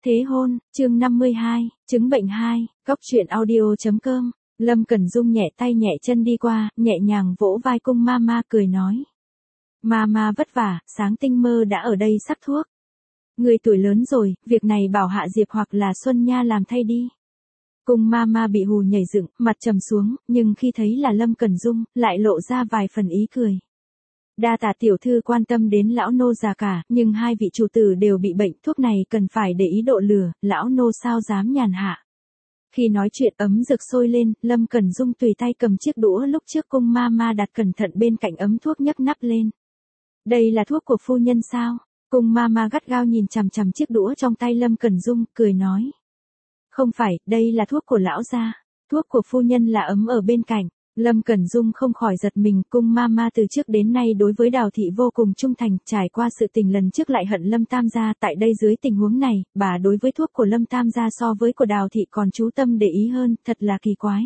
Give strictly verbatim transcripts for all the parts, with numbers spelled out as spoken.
Thế hôn, chương năm mươi hai, chứng bệnh hai, góc truyện audio.com. Lâm Cẩn Dung nhẹ tay nhẹ chân đi qua, nhẹ nhàng vỗ vai cung mama cười nói. Mama vất vả, sáng tinh mơ đã ở đây sắc thuốc. Người tuổi lớn rồi, việc này bảo Hạ Diệp hoặc là Xuân Nha làm thay đi. Cung mama bị hù nhảy dựng, mặt trầm xuống, nhưng khi thấy là Lâm Cẩn Dung, lại lộ ra vài phần ý cười. Đa tạ tiểu thư quan tâm đến lão nô già cả, nhưng hai vị chủ tử đều bị bệnh, thuốc này cần phải để ý độ lửa, lão nô sao dám nhàn hạ. Khi nói chuyện ấm rực sôi lên, Lâm Cẩn Dung tùy tay cầm chiếc đũa lúc trước cung mama đặt cẩn thận bên cạnh ấm thuốc nhấc nắp lên. Đây là thuốc của phu nhân sao? Cung mama gắt gao nhìn chằm chằm chiếc đũa trong tay Lâm Cẩn Dung, cười nói. Không phải, đây là thuốc của lão gia, thuốc của phu nhân là ấm ở bên cạnh. Lâm Cẩn Dung không khỏi giật mình, cung mama từ trước đến nay đối với Đào thị vô cùng trung thành, trải qua sự tình lần trước lại hận Lâm Tam gia, tại đây dưới tình huống này, bà đối với thuốc của Lâm Tam gia so với của Đào thị còn chú tâm để ý hơn, thật là kỳ quái.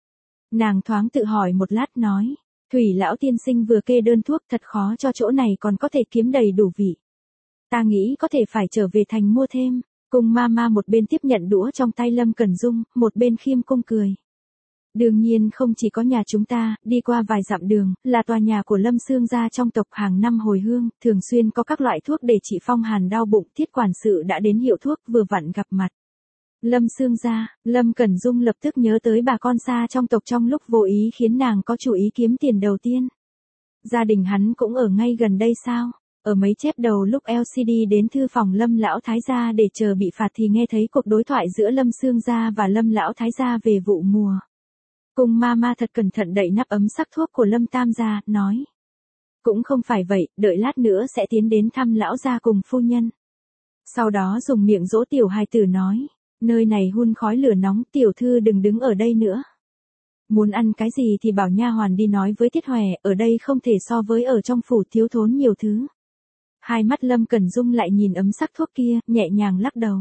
Nàng thoáng tự hỏi một lát nói, Thủy lão tiên sinh vừa kê đơn thuốc, thật khó cho chỗ này còn có thể kiếm đầy đủ vị. Ta nghĩ có thể phải trở về thành mua thêm. Cung mama một bên tiếp nhận đũa trong tay Lâm Cẩn Dung, một bên khiêm cung cười. Đương nhiên không chỉ có nhà chúng ta, đi qua vài dặm đường, là tòa nhà của Lâm Xương gia trong tộc, hàng năm hồi hương, thường xuyên có các loại thuốc để trị phong hàn đau bụng, Thiết quản sự đã đến hiệu thuốc, vừa vặn gặp mặt. Lâm Xương gia, Lâm Cẩn Dung lập tức nhớ tới bà con xa trong tộc trong lúc vô ý khiến nàng có chủ ý kiếm tiền đầu tiên. Gia đình hắn cũng ở ngay gần đây sao? Ở mấy chép đầu lúc lờ xê đê đến thư phòng Lâm lão thái gia để chờ bị phạt thì nghe thấy cuộc đối thoại giữa Lâm Xương gia và Lâm lão thái gia về vụ mùa. Cung mama thật cẩn thận đậy nắp ấm sắc thuốc của Lâm Tam gia, nói. Cũng không phải vậy, đợi lát nữa sẽ tiến đến thăm lão gia cùng phu nhân. Sau đó dùng miệng dỗ tiểu hài tử nói, nơi này hun khói lửa nóng, tiểu thư đừng đứng ở đây nữa. Muốn ăn cái gì thì bảo nha hoàn đi nói với Thiết Hòe, ở đây không thể so với ở trong phủ, thiếu thốn nhiều thứ. Hai mắt Lâm Cẩn Dung lại nhìn ấm sắc thuốc kia, nhẹ nhàng lắc đầu.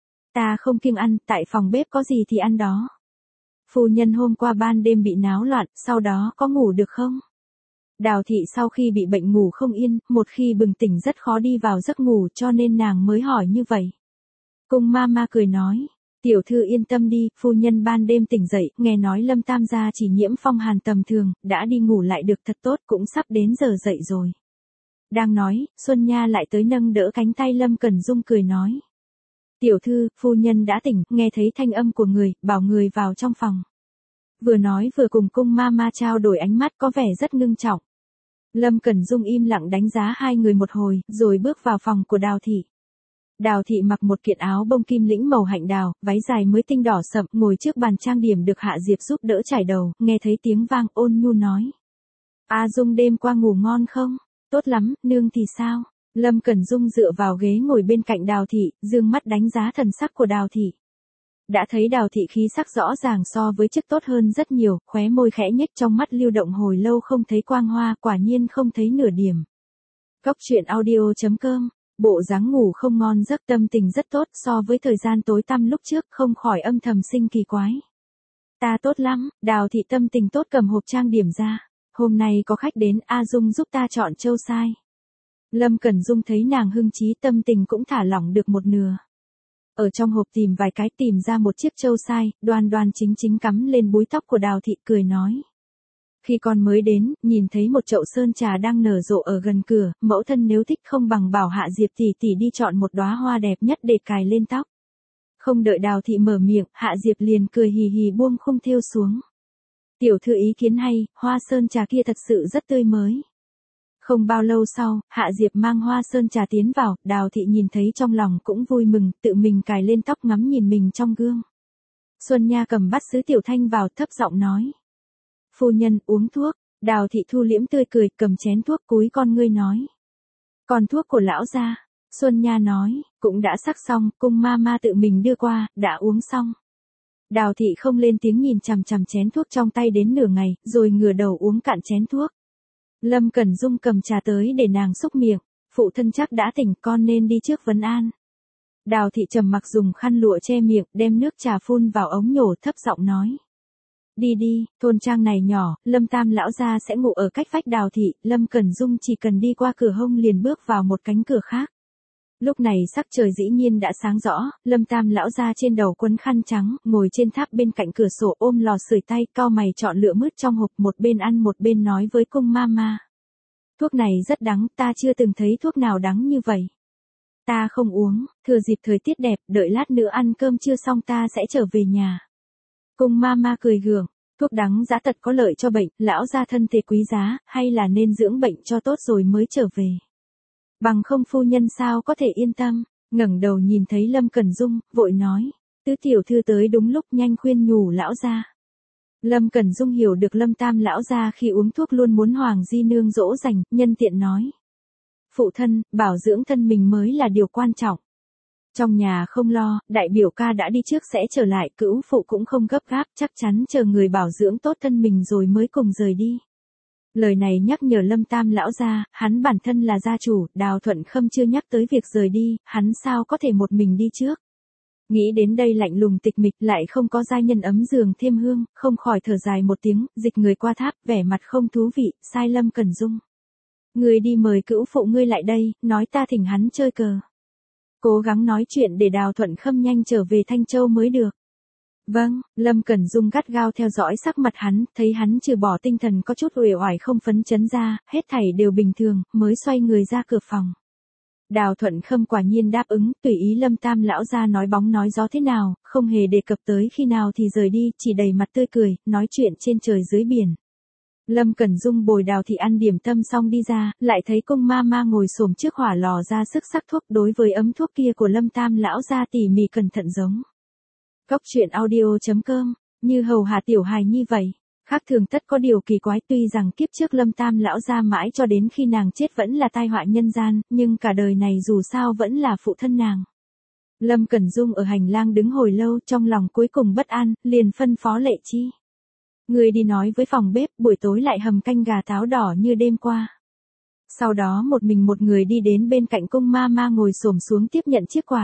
Ta không kiêng ăn, tại phòng bếp có gì thì ăn đó. Phu nhân hôm qua ban đêm bị náo loạn, sau đó có ngủ được không? Đào thị sau khi bị bệnh ngủ không yên, một khi bừng tỉnh rất khó đi vào giấc ngủ, cho nên nàng mới hỏi như vậy. Cung mama cười nói, tiểu thư yên tâm đi, phu nhân ban đêm tỉnh dậy, nghe nói Lâm Tam gia chỉ nhiễm phong hàn tầm thường, đã đi ngủ lại được thật tốt, cũng sắp đến giờ dậy rồi. Đang nói, Xuân Nha lại tới nâng đỡ cánh tay Lâm Cẩn Dung cười nói. Tiểu thư, phu nhân đã tỉnh, nghe thấy thanh âm của người, bảo người vào trong phòng. Vừa nói vừa cùng cung mama trao đổi ánh mắt có vẻ rất ngưng trọng. Lâm Cẩn Dung im lặng đánh giá hai người một hồi, rồi bước vào phòng của Đào thị. Đào thị mặc một kiện áo bông kim lĩnh màu hạnh đào, váy dài mới tinh đỏ sậm, ngồi trước bàn trang điểm được Hạ Diệp giúp đỡ trải đầu, nghe thấy tiếng vang ôn nhu nói. A Dung đêm qua ngủ ngon không? Tốt lắm, nương thì sao? Lâm Cẩn Dung dựa vào ghế ngồi bên cạnh Đào thị, dương mắt đánh giá thần sắc của Đào thị. Đã thấy Đào thị khí sắc rõ ràng so với trước tốt hơn rất nhiều, khóe môi khẽ nhếch, trong mắt lưu động hồi lâu không thấy quang hoa, quả nhiên không thấy nửa điểm. Góc truyện audio.com, bộ dáng ngủ không ngon giấc, tâm tình rất tốt, so với thời gian tối tăm lúc trước không khỏi âm thầm sinh kỳ quái. Ta tốt lắm, Đào thị tâm tình tốt cầm hộp trang điểm ra. Hôm nay có khách đến, A Dung giúp ta chọn châu sai. Lâm Cẩn Dung thấy nàng hưng trí, tâm tình cũng thả lỏng được một nửa. Ở trong hộp tìm vài cái, tìm ra một chiếc châu sai, đoan đoan chính chính cắm lên búi tóc của Đào thị, cười nói. Khi con mới đến, nhìn thấy một chậu sơn trà đang nở rộ ở gần cửa, mẫu thân nếu thích không bằng bảo Hạ Diệp tỷ tỷ đi chọn một đóa hoa đẹp nhất để cài lên tóc. Không đợi Đào thị mở miệng, Hạ Diệp liền cười hì hì buông khung thêu xuống. Tiểu thư ý kiến hay, hoa sơn trà kia thật sự rất tươi mới. Không bao lâu sau, Hạ Diệp mang hoa sơn trà tiến vào, Đào thị nhìn thấy trong lòng cũng vui mừng, tự mình cài lên tóc ngắm nhìn mình trong gương. Xuân Nha cầm bát sứ tiểu thanh vào, thấp giọng nói. Phu nhân, uống thuốc. Đào thị thu liễm tươi cười, cầm chén thuốc cúi con ngươi nói. Còn thuốc của lão gia. Xuân Nha nói, cũng đã sắc xong, cung mama tự mình đưa qua, đã uống xong. Đào thị không lên tiếng nhìn chằm chằm chén thuốc trong tay đến nửa ngày, rồi ngửa đầu uống cạn chén thuốc. Lâm Cẩn Dung cầm trà tới để nàng xúc miệng, phụ thân chắc đã tỉnh, con nên đi trước vấn an. Đào thị trầm mặc dùng khăn lụa che miệng, đem nước trà phun vào ống nhổ, thấp giọng nói. Đi đi, thôn trang này nhỏ, Lâm Tam lão gia sẽ ngủ ở cách vách Đào thị, Lâm Cẩn Dung chỉ cần đi qua cửa hông liền bước vào một cánh cửa khác. Lúc này sắc trời dĩ nhiên đã sáng rõ, Lâm Tam lão ra trên đầu quấn khăn trắng, ngồi trên tháp bên cạnh cửa sổ ôm lò sưởi tay, cau mày chọn lựa mứt trong hộp, một bên ăn một bên nói với cung mama. Thuốc này rất đắng, ta chưa từng thấy thuốc nào đắng như vậy. Ta không uống, thừa dịp thời tiết đẹp, đợi lát nữa ăn cơm trưa xong ta sẽ trở về nhà. Cung mama cười gượng, thuốc đắng giá tật có lợi cho bệnh, lão gia thân thể quý giá, hay là nên dưỡng bệnh cho tốt rồi mới trở về. Bằng không phu nhân sao có thể yên tâm, ngẩng đầu nhìn thấy Lâm Cẩn Dung, vội nói, tứ tiểu thư tới đúng lúc, nhanh khuyên nhủ lão gia. Lâm Cẩn Dung hiểu được Lâm Tam lão gia khi uống thuốc luôn muốn Hoàng Di Nương dỗ dành, nhân tiện nói. Phụ thân, bảo dưỡng thân mình mới là điều quan trọng. Trong nhà không lo, đại biểu ca đã đi trước sẽ trở lại, cữu phụ cũng không gấp gáp, chắc chắn chờ người bảo dưỡng tốt thân mình rồi mới cùng rời đi. Lời này nhắc nhở Lâm Tam lão gia, hắn bản thân là gia chủ, Đào Thuận Khâm chưa nhắc tới việc rời đi, hắn sao có thể một mình đi trước. Nghĩ đến đây lạnh lùng tịch mịch, lại không có giai nhân ấm giường thêm hương, không khỏi thở dài một tiếng, dịch người qua tháp, vẻ mặt không thú vị, sai Lâm Cẩn Dung. Người đi mời cữu phụ ngươi lại đây, nói ta thỉnh hắn chơi cờ. Cố gắng nói chuyện để Đào Thuận Khâm nhanh trở về Thanh Châu mới được. Vâng, Lâm Cẩn Dung gắt gao theo dõi sắc mặt hắn, thấy hắn trừ bỏ tinh thần có chút uể oải không phấn chấn ra, hết thảy đều bình thường, mới xoay người ra cửa phòng. Đào Thuận Khâm quả nhiên đáp ứng, tùy ý Lâm Tam lão ra nói bóng nói gió thế nào, không hề đề cập tới khi nào thì rời đi, chỉ đầy mặt tươi cười, nói chuyện trên trời dưới biển. Lâm Cẩn Dung bồi Đào thị ăn điểm tâm xong đi ra, lại thấy cung ma ma ngồi xổm trước hỏa lò ra sức sắc thuốc, đối với ấm thuốc kia của Lâm Tam lão ra tỉ mỉ cẩn thận giống. Góc truyện audio.com, như hầu hạ tiểu hài nhi vậy. Khác thường tất có điều kỳ quái, tuy rằng kiếp trước Lâm Tam lão ra mãi cho đến khi nàng chết vẫn là tai họa nhân gian, nhưng cả đời này dù sao vẫn là phụ thân nàng. Lâm Cẩn Dung ở hành lang đứng hồi lâu, trong lòng cuối cùng bất an, liền phân phó Lệ Chi. Người đi nói với phòng bếp, buổi tối lại hầm canh gà táo đỏ như đêm qua. Sau đó một mình một người đi đến bên cạnh cung ma ma ngồi xổm xuống tiếp nhận chiếc quạt.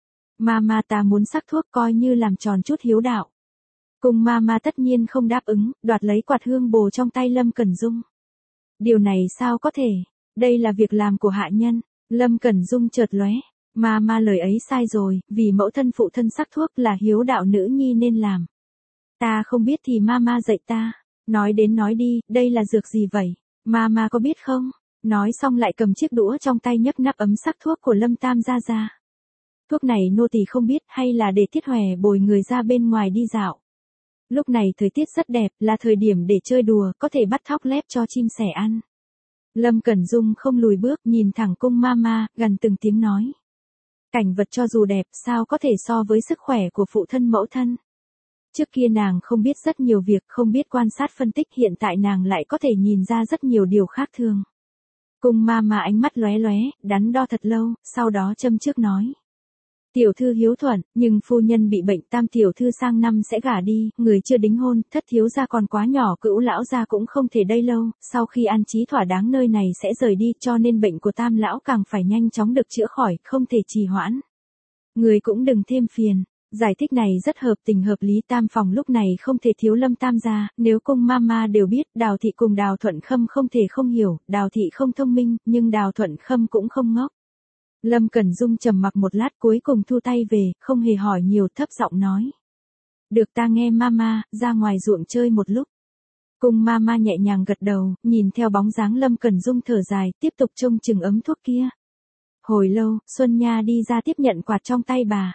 Mama ta muốn sắc thuốc coi như làm tròn chút hiếu đạo. Cung mama tất nhiên không đáp ứng, đoạt lấy quạt hương bồ trong tay Lâm Cẩn Dung. Điều này sao có thể, đây là việc làm của hạ nhân. Lâm Cẩn Dung chợt lóe, mama lời ấy sai rồi, vì mẫu thân phụ thân sắc thuốc là hiếu đạo nữ nhi nên làm. Ta không biết thì mama dạy ta. Nói đến nói đi, đây là dược gì vậy? Mama có biết không? Nói xong lại cầm chiếc đũa trong tay nhấc nắp ấm sắc thuốc của Lâm Tam ra ra. Thuốc này nô tỳ không biết, hay là để Tiết Hòe bồi người ra bên ngoài đi dạo. Lúc này thời tiết rất đẹp, là thời điểm để chơi đùa, có thể bắt thóc lép cho chim sẻ ăn. Lâm Cẩn Dung không lùi bước, nhìn thẳng cung mama, gần từng tiếng nói. Cảnh vật cho dù đẹp, sao có thể so với sức khỏe của phụ thân mẫu thân. Trước kia nàng không biết rất nhiều việc, không biết quan sát phân tích, hiện tại nàng lại có thể nhìn ra rất nhiều điều khác thường. Cung mama ánh mắt lóe lóe, đắn đo thật lâu, sau đó châm trước nói. Tiểu thư hiếu thuận, nhưng phu nhân bị bệnh, Tam tiểu thư sang năm sẽ gả đi, người chưa đính hôn, thất thiếu gia còn quá nhỏ, cữu lão gia cũng không thể đây lâu, sau khi an trí thỏa đáng nơi này sẽ rời đi, cho nên bệnh của Tam lão càng phải nhanh chóng được chữa khỏi, không thể trì hoãn. Người cũng đừng thêm phiền. Giải thích này rất hợp tình hợp lý, Tam phòng lúc này không thể thiếu Lâm Tam gia, nếu cung mama đều biết, Đào thị cùng Đào Thuận Khâm không thể không hiểu, Đào thị không thông minh, nhưng Đào Thuận Khâm cũng không ngốc. Lâm Cẩn Dung trầm mặc một lát cuối cùng thu tay về, không hề hỏi nhiều, thấp giọng nói. Được, ta nghe mama, ra ngoài ruộng chơi một lúc. Cung mama nhẹ nhàng gật đầu, nhìn theo bóng dáng Lâm Cẩn Dung thở dài, tiếp tục trông chừng ấm thuốc kia. Hồi lâu, Xuân Nha đi ra tiếp nhận quạt trong tay bà.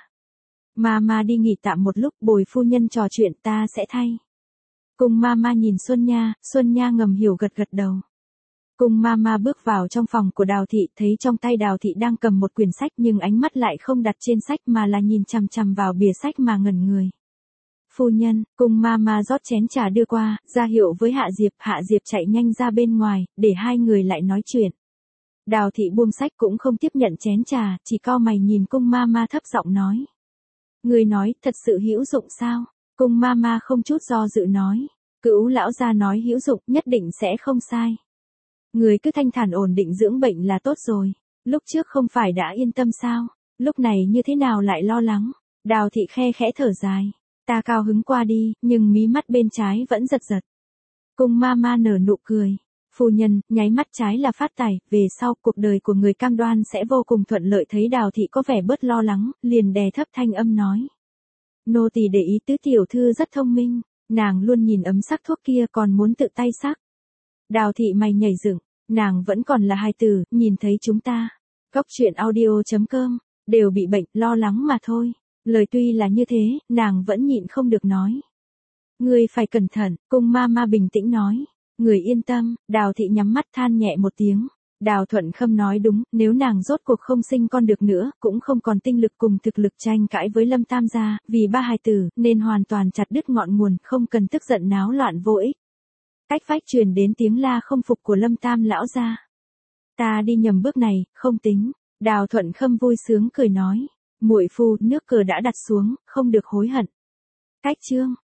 Mama đi nghỉ tạm một lúc, bồi phu nhân trò chuyện, ta sẽ thay. Cung mama nhìn Xuân Nha, Xuân Nha ngầm hiểu gật gật đầu. Cung mama bước vào trong phòng của Đào thị, thấy trong tay Đào thị đang cầm một quyển sách, nhưng ánh mắt lại không đặt trên sách mà là nhìn chằm chằm vào bìa sách mà ngẩn người. Phu nhân, cung mama rót chén trà đưa qua, ra hiệu với Hạ Diệp, Hạ Diệp chạy nhanh ra bên ngoài, để hai người lại nói chuyện. Đào thị buông sách cũng không tiếp nhận chén trà, chỉ cau mày nhìn cung mama thấp giọng nói. Người nói, thật sự hữu dụng sao? Cung mama không chút do dự nói. Cữu lão gia nói hữu dụng, nhất định sẽ không sai. Người cứ thanh thản ổn định dưỡng bệnh là tốt rồi. Lúc trước không phải đã yên tâm sao? Lúc này như thế nào lại lo lắng? Đào thị khe khẽ thở dài. Ta cao hứng qua đi, nhưng mí mắt bên trái vẫn giật giật. Cung mama nở nụ cười. Phu nhân, nháy mắt trái là phát tài, về sau cuộc đời của người cam đoan sẽ vô cùng thuận lợi. Thấy Đào thị có vẻ bớt lo lắng, liền đè thấp thanh âm nói. Nô tỳ để ý tứ tiểu thư rất thông minh, nàng luôn nhìn ấm sắc thuốc kia còn muốn tự tay sắc. Đào thị mày nhảy dựng, nàng vẫn còn là hài tử, nhìn thấy chúng ta. Cốc truyện audio chấm com, đều bị bệnh, lo lắng mà thôi. Lời tuy là như thế, nàng vẫn nhịn không được nói. Ngươi phải cẩn thận, cung ma ma bình tĩnh nói. Người yên tâm, Đào thị nhắm mắt than nhẹ một tiếng. Đào Thuận Khâm nói đúng, nếu nàng rốt cuộc không sinh con được nữa, cũng không còn tinh lực cùng thực lực tranh cãi với Lâm Tam gia, vì ba hài tử, nên hoàn toàn chặt đứt ngọn nguồn, không cần tức giận náo loạn vô ích. Cách vách truyền đến tiếng la không phục của Lâm Tam lão gia. Ta đi nhầm bước này, không tính. Đào Thuận Khâm vui sướng cười nói. Muội phu, nước cờ đã đặt xuống, không được hối hận. Cách chương